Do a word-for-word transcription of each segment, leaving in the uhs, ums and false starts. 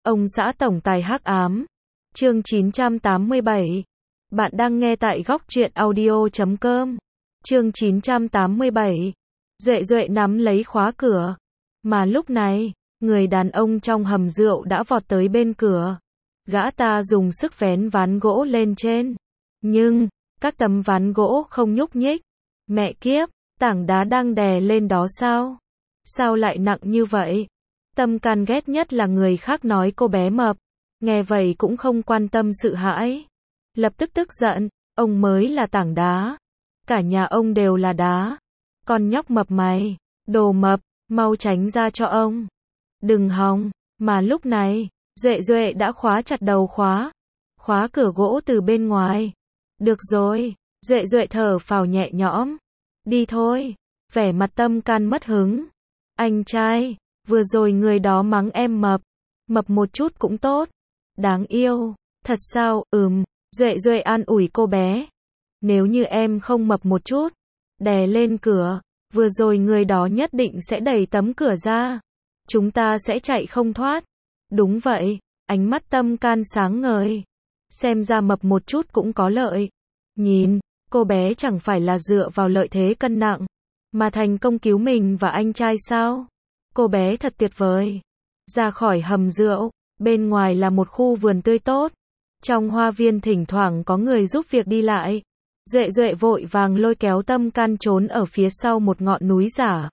Ông xã tổng tài hắc ám. Chương chín trăm tám mươi bảy. Bạn đang nghe tại góc truyện audio chấm com. Chương chín trăm tám mươi bảy. Duệ Duệ nắm lấy khóa cửa. Mà lúc này, người đàn ông trong hầm rượu đã vọt tới bên cửa. Gã ta dùng sức vén ván gỗ lên trên. Nhưng, các tấm ván gỗ không nhúc nhích. Mẹ kiếp, tảng đá đang đè lên đó sao? Sao lại nặng như vậy? Tâm Can ghét nhất là người khác nói cô bé mập. Nghe vậy cũng không quan tâm sự hãi. Lập tức tức giận, ông mới là tảng đá. Cả nhà ông đều là đá. Con nhóc mập mày, đồ mập, mau tránh ra cho ông. Đừng hòng, mà lúc này, Duệ Duệ đã khóa chặt đầu khóa. Khóa cửa gỗ từ bên ngoài. Được rồi, Duệ Duệ thở phào nhẹ nhõm. Đi thôi, vẻ mặt Tâm Can mất hứng. Anh trai, vừa rồi người đó mắng em mập. Mập một chút cũng tốt. Đáng yêu, thật sao, ừm, Duệ Duệ an ủi cô bé. Nếu như em không mập một chút, đè lên cửa, vừa rồi người đó nhất định sẽ đẩy tấm cửa ra. Chúng ta sẽ chạy không thoát. Đúng vậy, ánh mắt Tâm Can sáng ngời. Xem ra mập một chút cũng có lợi. Nhìn, cô bé chẳng phải là dựa vào lợi thế cân nặng, mà thành công cứu mình và anh trai sao? Cô bé thật tuyệt vời. Ra khỏi hầm rượu, bên ngoài là một khu vườn tươi tốt. Trong hoa viên thỉnh thoảng có người giúp việc đi lại. Duệ Duệ vội vàng lôi kéo Tâm Can trốn ở phía sau một ngọn núi giả.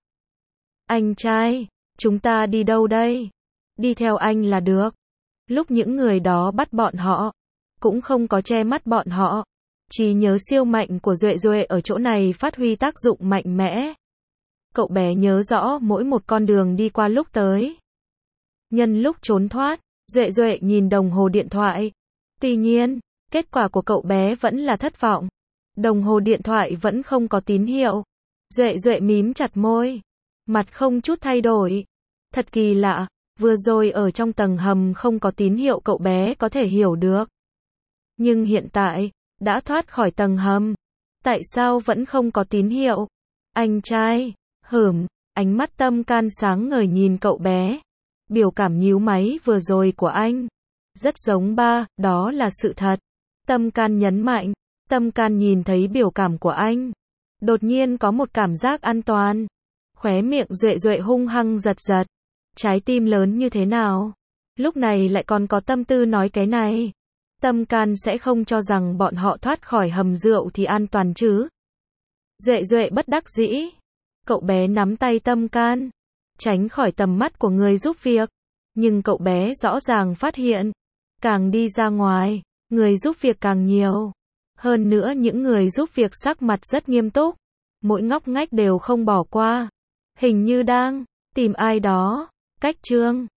Anh trai, chúng ta đi đâu đây? Đi theo anh là được. Lúc những người đó bắt bọn họ, cũng không có che mắt bọn họ. Trí nhớ siêu mạnh của Duệ Duệ ở chỗ này phát huy tác dụng mạnh mẽ. Cậu bé nhớ rõ mỗi một con đường đi qua lúc tới. Nhân lúc trốn thoát, Duệ Duệ nhìn đồng hồ điện thoại. Tuy nhiên, kết quả của cậu bé vẫn là thất vọng. Đồng hồ điện thoại vẫn không có tín hiệu. Duệ Duệ mím chặt môi. Mặt không chút thay đổi. Thật kỳ lạ, vừa rồi ở trong tầng hầm không có tín hiệu cậu bé có thể hiểu được. Nhưng hiện tại, đã thoát khỏi tầng hầm. Tại sao vẫn không có tín hiệu? Anh trai, hửm, ánh mắt Tâm Can sáng ngời nhìn cậu bé. Biểu cảm nhíu máy vừa rồi của anh. Rất giống ba, đó là sự thật. Tâm Can nhấn mạnh. Tâm Can nhìn thấy biểu cảm của anh. Đột nhiên có một cảm giác an toàn. Khóe miệng Duệ Duệ hung hăng giật giật. Trái tim lớn như thế nào? Lúc này lại còn có tâm tư nói cái này. Tâm Can sẽ không cho rằng bọn họ thoát khỏi hầm rượu thì an toàn chứ. Duệ Duệ bất đắc dĩ. Cậu bé nắm tay Tâm Can, tránh khỏi tầm mắt của người giúp việc. Nhưng cậu bé rõ ràng phát hiện, càng đi ra ngoài, người giúp việc càng nhiều. Hơn nữa những người giúp việc sắc mặt rất nghiêm túc. Mỗi ngóc ngách đều không bỏ qua. Hình như đang tìm ai đó. Cách chương